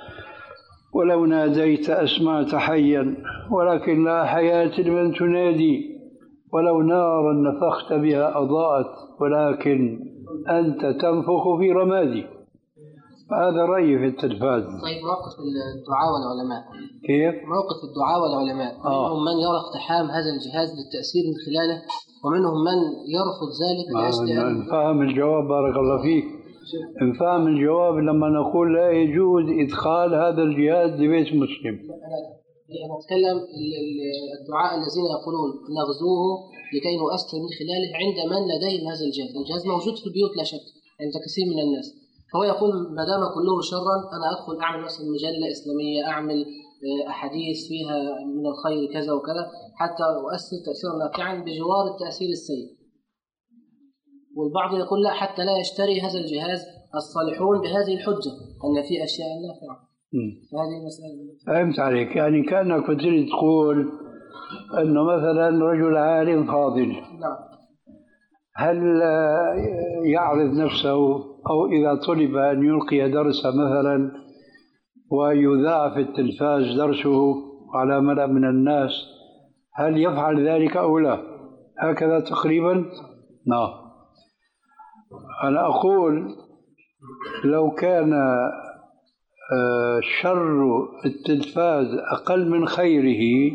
Speaker 2: ولو ناديت أسمعت حيا ولكن لا حياة لمن تنادي، ولو نارا نفخت بها أضاءت ولكن أنت تنفخ في رمادي. هذا رأيي في التلفاز.
Speaker 3: طيب موقف الدعاء والعلماء
Speaker 2: كيف؟
Speaker 3: موقف الدعاء والعلماء
Speaker 2: آه.
Speaker 3: منهم من يرى اقتحام هذا الجهاز للتأثير من خلاله، ومنهم من يرفض ذلك لأجل أن
Speaker 2: نفهم الجواب. بارك الله فيك. نفهم الجواب لما نقول لا يجوز إدخال هذا الجهاز لبيت مسلم.
Speaker 3: أنا أتكلم الدعاء الذين يقولون نغزوه لكي نؤثر من خلاله عند من لديهم هذا الجهاز. الجهاز موجود في البيوت لا شك عند كثير من الناس، فهو يقول ما دام كله شرا أنا أدخل أعمل مثلا مجلة إسلامية، أعمل أحاديث فيها من الخير كذا وكذا حتى أؤثر تأثيرا نافعا بجوار التأثير السيء. والبعض يقول لا، حتى لا يشتري هذا الجهاز الصالحون بهذه الحجة أن في أشياء نافعة. هذه مسألة.
Speaker 2: فهمت عليك. يعني كأنك كنت تقول أنه مثلا رجل عالم فاضل
Speaker 3: نعم.
Speaker 2: هل يعرض نفسه أو إذا طلب أن يلقي درسا مثلا ويذاع في التلفاز درسه على ملأ من الناس، هل يفعل ذلك أو لا؟ هكذا تقريبا. نعم. أنا أقول لو كان شر التلفاز أقل من خيره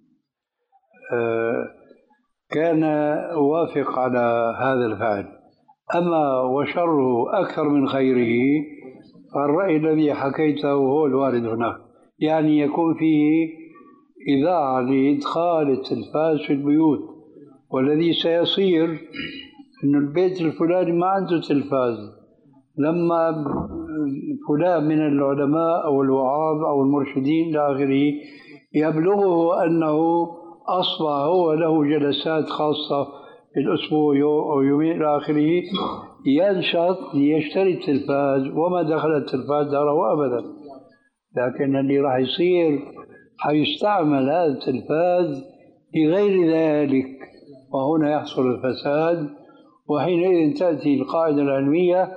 Speaker 2: كان وافق على هذا الفعل، أما وشره أكثر من خيره فالرأي الذي حكيته هو الوارد هناك، يعني يكون فيه إذاعة لإدخال التلفاز في البيوت، والذي سيصير أن البيت الفلاني ما عنده تلفاز، لما فلان من العلماء أو الوعاظ أو المرشدين إلى آخره يبلغه أنه أصبح هو له جلسات خاصة في الأسبوع أو يومين إلى آخره، ينشط ليشتري التلفاز، وما دخل التلفاز داره أبدا. لكن اللي راح يصير حيستعمل هذا التلفاز لغير ذلك، وهنا يحصل الفساد. وحينئذ تأتي القاعدة العلمية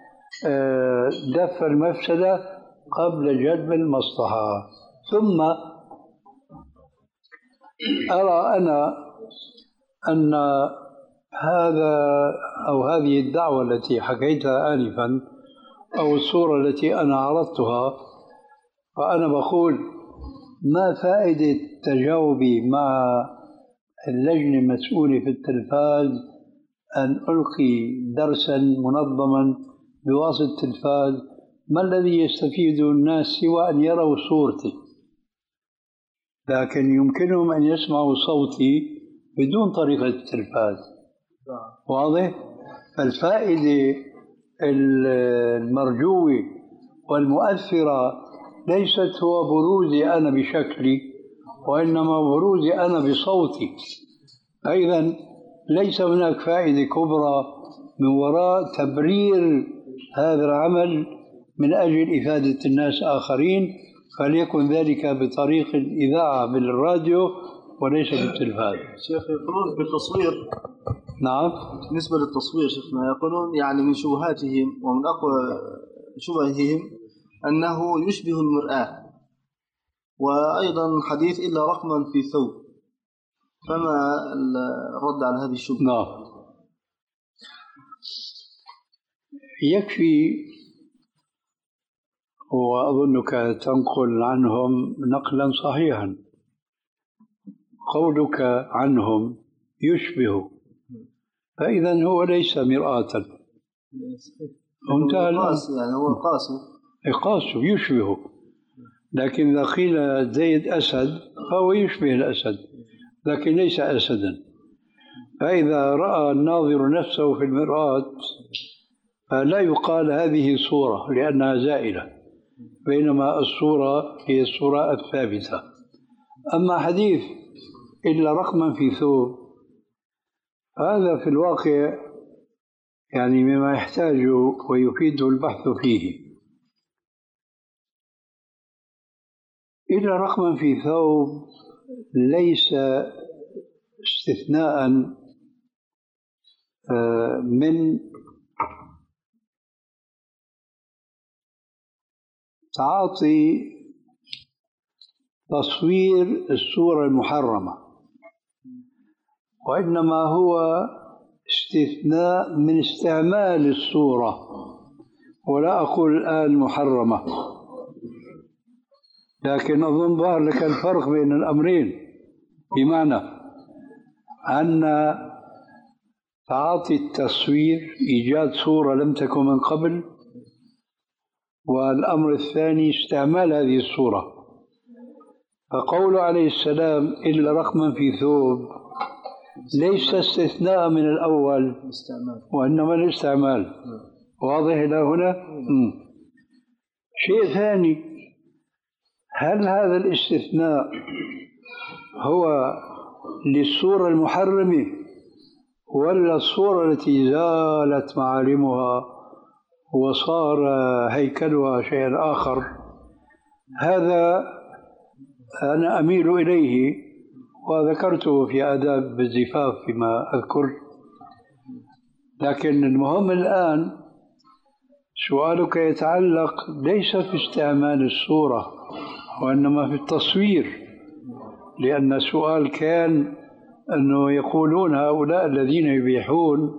Speaker 2: دفع المفسدة قبل جلب المصلحة. ثم أرى أنا أن هذا أو هذه الدعوة التي حكيتها آنفا أو الصورة التي أنا عرضتها، فأنا بقول ما فائدة تجاوبي مع اللجنة المسؤولة في التلفاز أن ألقي درسا منظما بواسطة التلفاز؟ ما الذي يستفيد الناس سوى أن يروا صورتي؟ لكن يمكنهم أن يسمعوا صوتي بدون طريقة التلفاز. واضح؟ فالفائدة المرجوة والمؤثرة ليست هو بروزي أنا بشكلي، وإنما بروزي أنا بصوتي. أيضا ليس هناك فائدة كبرى من وراء تبرير هذا العمل من أجل إفادة الناس آخرين، فليكن ذلك بطريق الإذاعة بالراديو وليس بالتلفاز.
Speaker 4: شيخ يقولون بالتصوير.
Speaker 2: نعم.
Speaker 4: بالنسبة للتصوير شيخنا يقولون يعني من شبهاتهم ومن أقوى شبههم أنه يشبه المرآة، وأيضا حديث إلا رقما في ثوب، فما الرد على هذه الشبهة؟
Speaker 2: نعم. يكفي، وأظنك تنقل عنهم نقلا صحيحا، قولك عنهم يشبه، فإذا هو ليس مرآة.
Speaker 4: انتهى يعني هو قاسو
Speaker 2: قاسو يشبه، لكن إذا قيل زيد أسد فهو يشبه الأسد لكن ليس أسدا. فإذا رأى الناظر نفسه في المرآة فلا يقال هذه صورة لأنها زائلة، بينما الصورة هي الصورة الثابتة. أما حديث إلا رقما في ثوب، هذا في الواقع يعني مما يحتاج ويفيد البحث فيه. إلا رقما في ثوب ليس استثناء من تعاطي تصوير الصورة المحرمة، وإنما هو استثناء من استعمال الصورة، ولا أقول الآن محرمة، لكن أظن ظهر لك الفرق بين الأمرين، بمعنى أن تعاطي التصوير إيجاد صورة لم تكن من قبل، والأمر الثاني استعمال هذه الصورة. فقوله عليه السلام إلا رقما في ثوب ليس استثناء من الأول وإنما الاستعمال. واضح إلى هنا؟ م. شيء ثاني، هل هذا الاستثناء هو للصورة المحرمة ولا الصورة التي زالت معالمها وصار هيكلها شيئا آخر؟ هذا أنا أميل إليه وذكرته في آداب الزفاف فيما أذكر. لكن المهم الآن سؤالك يتعلق ليس في استعمال الصورة وإنما في التصوير، لأن السؤال كان أنه يقولون هؤلاء الذين يبيحون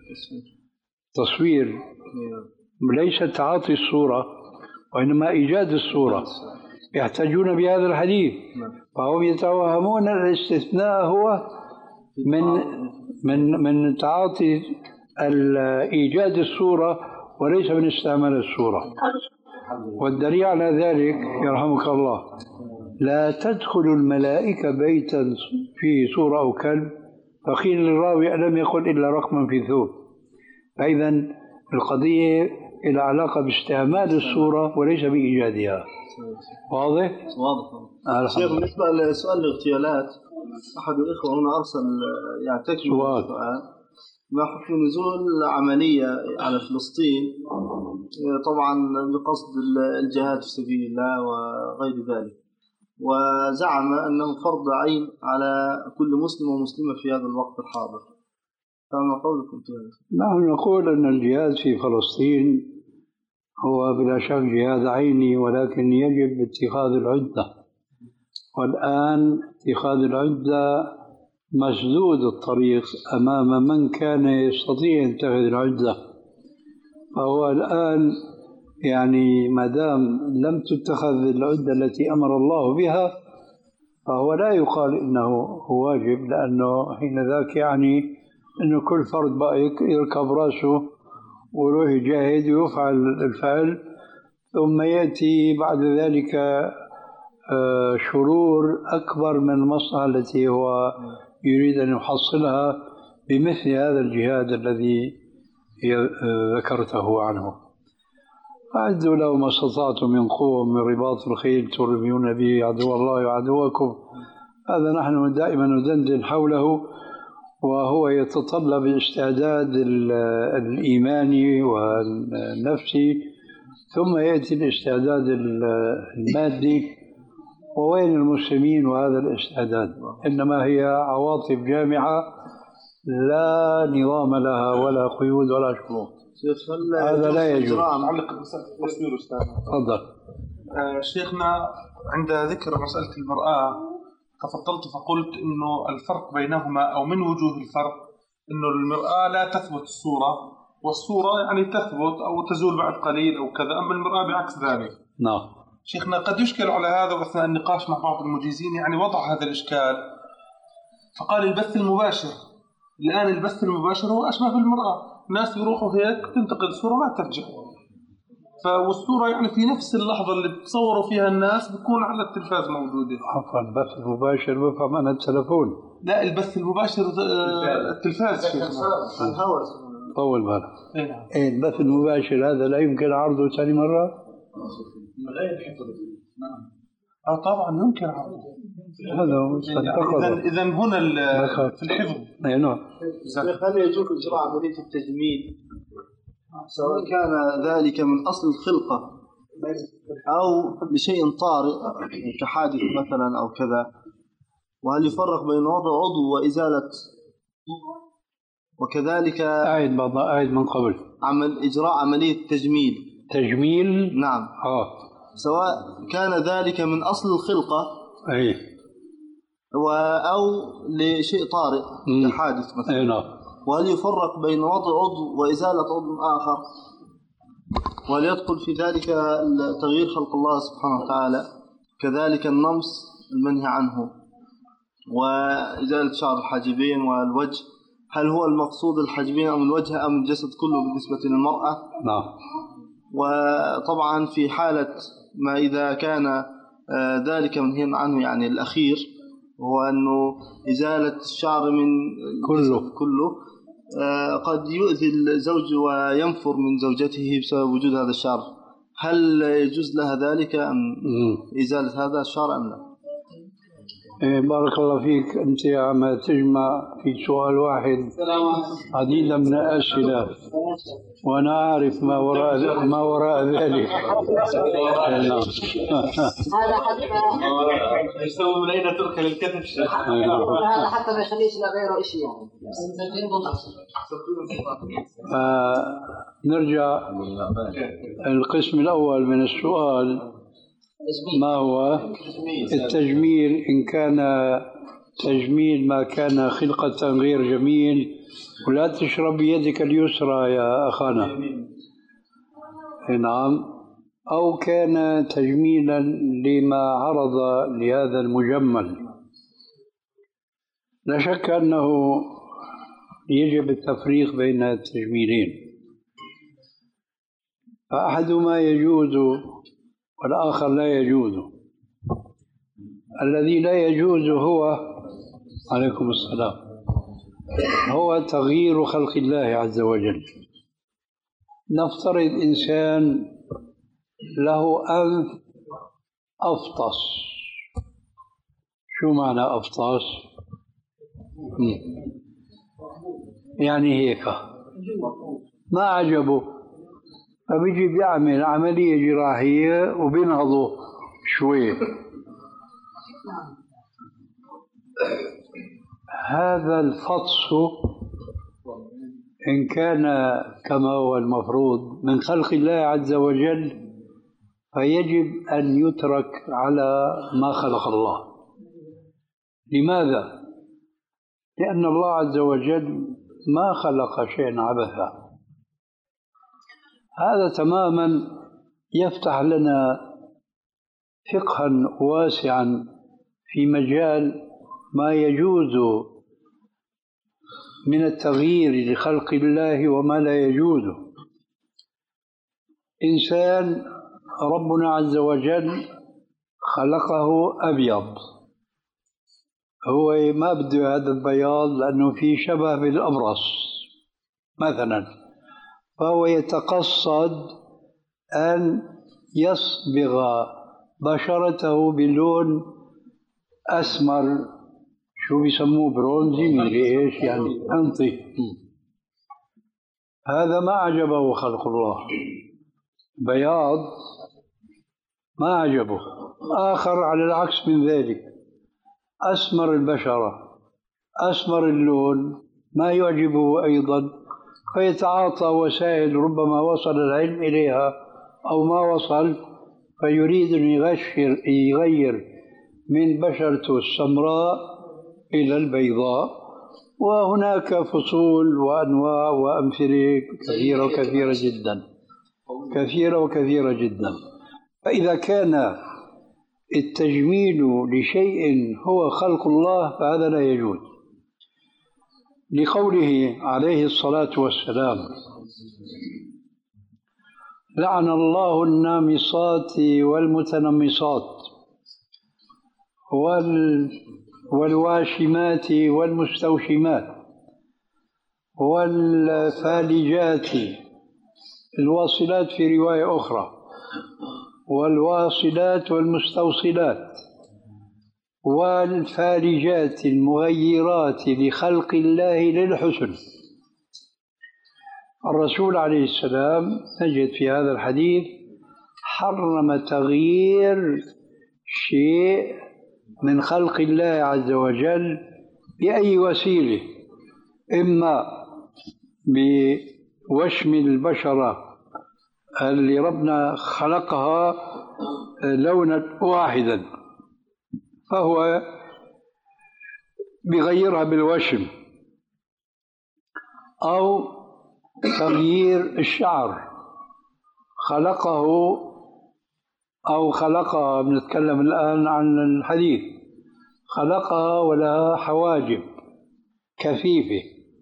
Speaker 2: تصوير ليس تعاطي الصورة وإنما إيجاد الصورة، يحتاجون بهذا الحديث، فهم يتوهمون الاستثناء هو من من من تعاطي إيجاد الصورة وليس من استعمال الصورة. والدليل على ذلك يرحمك الله لا تدخل الملائكة بيتا فيه صورة أو كلب، فقيل للراوي ألم يقل إلا رقما في ثوب. فإذا القضية إلى علاقة باستعمال الصورة وليس بإيجادها. واضح؟
Speaker 4: واضح. شيخ بالنسبة لسؤال الاغتيالات، أحد الإخوة هنا أرسل يعني تكمل السؤال: ما حكم نزول عملية على فلسطين طبعا بقصد الجهاد في سبيل الله وغير ذلك، وزعم أنه فرض عين على كل مسلم ومسلمة في هذا الوقت الحاضر، فما قولكم في هذا؟
Speaker 2: نحن نقول أن الجهاد في فلسطين هو بلا شك جهاد عيني، ولكن يجب اتخاذ العدة، والآن اتخاذ العدة مسدود الطريق أمام من كان يستطيع أن يتخذ العدة. فهو الآن يعني ما دام لم تتخذ العدة التي أمر الله بها فهو لا يقال إنه هو واجب، لأنه حين ذاك يعني أنه كل فرد بقى يركب رأسه ويروح يجاهد ويفعل الفعل، ثم يأتي بعد ذلك شرور أكبر من المصلحة التي هو يريد أن يحصلها بمثل هذا الجهاد الذي ذكرته عنه. أعدوا له ما استطعتم من قوة من رباط الخيل ترهبون به عدو الله وعدوكم. هذا نحن دائما ندندن حوله، وهو يتطلب الاستعداد الإيماني والنفسي، ثم يأتي الاستعداد المادي. ووين المسلمين وهذا الاستعداد؟ إنما هي عواطف جامعة لا نظام لها ولا قيود ولا شروط. هذا لا يجوز.
Speaker 5: أعلق بمسألة التصوير أستاذ.
Speaker 2: تفضل.
Speaker 5: آه شيخنا، عند ذكر مسألة المرأة تفضلت فقلت إنه الفرق بينهما أو من وجوه الفرق إنه المرأة لا تثبت الصورة، والصورة يعني تثبت أو تزول بعد قليل أو كذا، أما المرأة بعكس ذلك.
Speaker 2: نعم.
Speaker 5: شيخنا قد يشكل على هذا، وأثناء النقاش مع بعض المجيزين يعني وضع هذا الإشكال، فقال البث المباشر. الآن البث المباشر هو أشبه بالمرأة، الناس يروحوا هيك تنتقل الصورة ما ترجع، فالصورة يعني في نفس اللحظة اللي بتصوروا فيها الناس بتكون على التلفاز موجودة.
Speaker 2: عفوا، البث المباشر بفهم أنا التلفون.
Speaker 5: لا، البث المباشر التلفاز
Speaker 4: الهواء.
Speaker 2: طول بالك. إيه البث المباشر هذا لا يمكن عرضه ثاني مرة؟
Speaker 5: غير حفظ. نعم. آه طبعا يمكن عرضه.
Speaker 2: هذا هو.
Speaker 5: إذا إذا هنا في الحفظ.
Speaker 2: أي نعم.
Speaker 4: هل يجوز إجراء عملية التجميل سواء كان ذلك من أصل الخلقة أو لشيء طارئ كحادث مثلا أو كذا؟ وهل يفرق بين وضع عضو وإزالة؟ وكذلك
Speaker 2: أعيد بعض أعيد من قبل.
Speaker 4: عمل إجراء عملية تجميل.
Speaker 2: تجميل.
Speaker 4: نعم.
Speaker 2: آه.
Speaker 4: سواء كان ذلك من أصل الخلقة
Speaker 2: أي
Speaker 4: أو لشيء طارئ
Speaker 2: مم.
Speaker 4: كحادث مثلا.
Speaker 2: أي نعم.
Speaker 4: وهل يفرق بين وضع عضو وإزالة عضو آخر؟ وهل يدخل في ذلك تغيير خلق الله سبحانه وتعالى؟ كذلك النمص المنهي عنه، وإزالة شعر الحاجبين والوجه، هل هو المقصود الحاجبين أم الوجه أم الجسد كله بالنسبة للمرأة؟
Speaker 2: نعم.
Speaker 4: وطبعا في حالة ما إذا كان ذلك منهي عنه يعني الأخير هو أنه إزالة الشعر من
Speaker 2: كله
Speaker 4: كله قد يؤذي الزوج وينفر من زوجته بسبب وجود هذا الشعر، هل يجوز لها ذلك أم إزالة هذا الشعر أم لا؟
Speaker 2: بارك الله فيك. أنت عم تجمع في سؤال واحد عديدا من الأسئلة، وأنا أعرف ما وراء ما وراء ذلك.
Speaker 6: هذا حتى
Speaker 5: يسوي من أين ترك للكتف.
Speaker 6: هذا حتى ما يخليش لغيره شيء يعني.
Speaker 2: نرجع القسم الأول من السؤال، ما هو التجميل؟ إن كان تجميل ما كان خلقة غير جميل، ولا تشرب بيدك اليسرى يا أخانا. نعم. أو كان تجميلا لما عرض لهذا المجمل، لا شك أنه يجب التفريق بين التجميلين، فأحدهما يجوز والآخر لا يجوز. الذي لا يجوز هو عليكم السلام هو تغيير خلق الله عز وجل. نفترض إنسان له أنف أفطس. شو معنى أفطس؟ يعني هيك ما عجبه، فبيجي بيعمل عملية جراحية وبينهضه شوي. هذا الفطس إن كان كما هو المفروض من خلق الله عز وجل فيجب أن يترك على ما خلق الله. لماذا؟ لأن الله عز وجل ما خلق شيئا عبثا. هذا تماما يفتح لنا فقها واسعا في مجال ما يجوز من التغيير لخلق الله وما لا يجوز. إنسان ربنا عز وجل خلقه أبيض، هو ما بده هذا البياض لأنه في شبه بالأبرص مثلا، فهو يتقصد أن يصبغ بشرته بلون أسمر، شو بيسموه برونزي من ايش يعني أنطي. هذا ما عجبه خلق الله، بياض ما عجبه. آخر على العكس من ذلك أسمر البشرة أسمر اللون ما يعجبه أيضا، فيتعاطى وسائل ربما وصل العلم إليها أو ما وصل، فيريد أن يغير, يغير من بشرته السمراء إلى البيضاء. وهناك فصول وأنواع وأمثلة كثيرة وكثيرة جدا كثيرة وكثيرة جدا. فإذا كان التجميل لشيء هو خلق الله فهذا لا يجوز، لقوله عليه الصلاة والسلام: لعن الله النامصات والمتنمصات وال والواشمات والمستوشمات والفالجات، الواصلات في رواية أخرى، والواصلات والمستوصلات والفالجات المغيرات لخلق الله للحسن. الرسول عليه السلام نجد في هذا الحديث حرم تغيير شيء من خلق الله عز وجل بأي وسيلة، إما بوشم البشرة اللي ربنا خلقها لونا واحدا فهو بغيرها بالوشم، أو تغيير الشعر خلقه أو خلقها، بنتكلم الآن عن الحديث، خلقها ولها حواجب كثيفة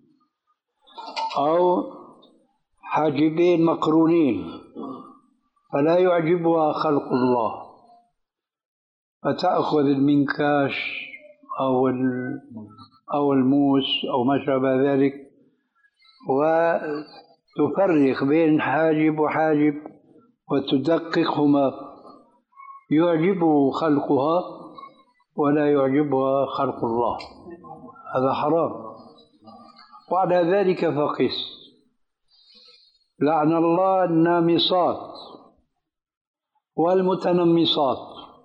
Speaker 2: أو حاجبين مقرونين فلا يعجبها خلق الله، فتأخذ المنكاش أو أو الموس أو ما شابه ذلك وتفرق بين حاجب وحاجب وتدققهما، يعجبه خلقها ولا يعجبها خلق الله، هذا حرام. وعلى ذلك فقس: لعن الله النامصات والمتنمصات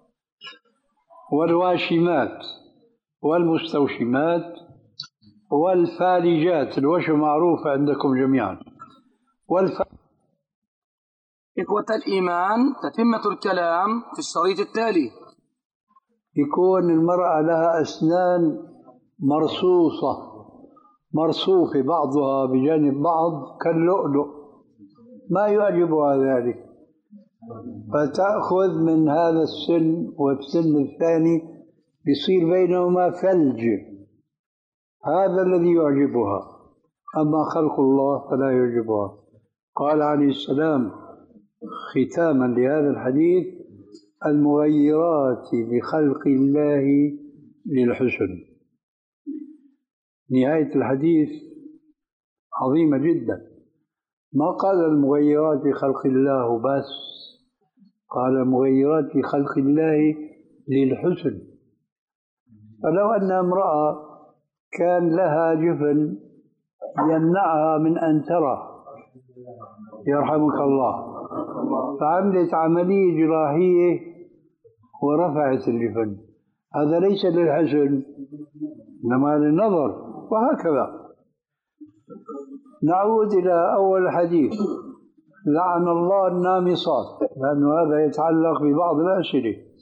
Speaker 2: والواشمات والمستوشمات والفالجات، الوشم معروف عندكم جميعا، والف...
Speaker 1: إخوة الإيمان، تتمة الكلام في الشريط التالي.
Speaker 2: يكون المرأة لها أسنان مرصوصة مرصوفة بعضها بجانب بعض كاللؤلؤ، ما يعجبها ذلك، فتأخذ من هذا السن والسن الثاني يصير بينهما ثلج، هذا الذي يعجبها، أما خلق الله فلا يعجبها. قال عليه السلام ختاما لهذا الحديث: المغيرات بخلق الله للحسن. نهاية الحديث عظيمة جدا، ما قال المغيرات بخلق الله بس، قال المغيرات بخلق الله للحسن. فلو أن امرأة كان لها جفن يمنعها من أن ترى يرحمك الله، فعملت عملية جراحية ورفعت الجفن، هذا ليس للحسن إنما للنظر. وهكذا نعود إلى أول الحديث، لعن الله النامصات، لأن هذا يتعلق ببعض الأسئلة.